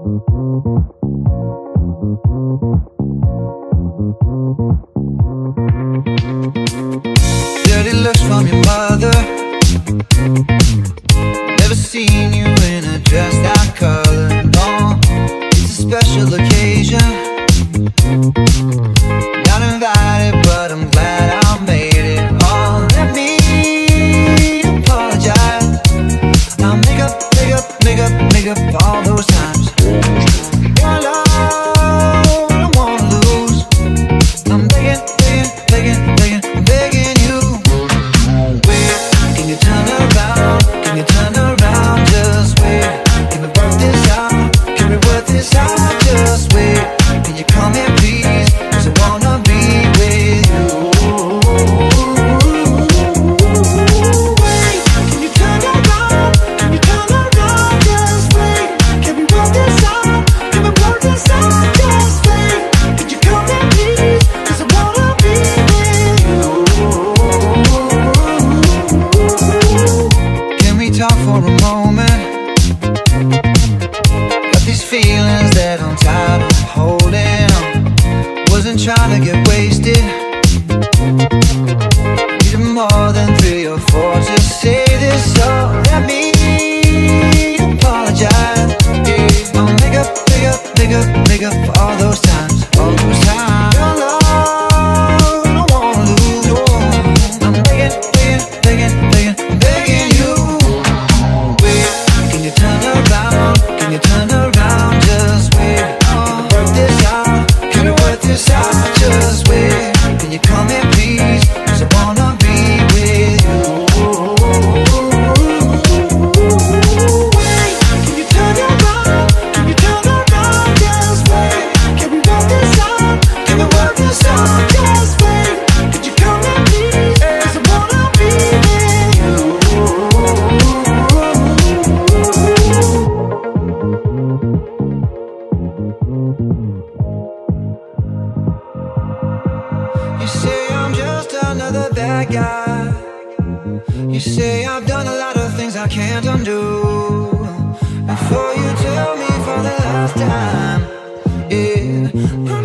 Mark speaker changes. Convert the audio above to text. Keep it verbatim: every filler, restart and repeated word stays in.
Speaker 1: Dirty looks from your mother. Never seen you in a dress that color. No, it's a special occasion. Not invited, but I'm glad I made it. Oh, let me apologize. I'll make up, make up, make up, make up all those times. Your love, I don't wanna lose. I'm begging, begging, begging, begging, I'm begging you. Wait, can you turn around? Can you turn around? Just wait. Can we work this out? Can we work this out? Just wait. Can you come here, please? 'Cause I wanna be with you. Wait, can you turn around? Can you turn around? Just wait. Can we work this out? Can we work this out? Just wait. Can you come here, please? 'Cause I wanna be with you. Can we talk for a moment? Got these feelings that I'm tired of holding on. Wasn't trying to get wasted. Needed more than three or four to say this, so let me apologize. Yeah. I'll make up, make up, make up, make up for all those times, all those times. Your love, I don't wanna lose. Oh, I'm begging, begging, begging, begging, I'm begging you. Wait, can you turn around? Can you turn around? Just wait. Can we work this out? Can we work this out? Just wait. Can you come here, please? 'Cause I wanna be with you. Wait, can you turn around? Can you turn around? Just wait. Can we work this out? Can we work this out? Just wait. Could you come here, please? 'Cause I wanna be with you. You say I'm just another bad guy. You say I've done a lot of things I can't undo. Before you tell me for the last time, yeah,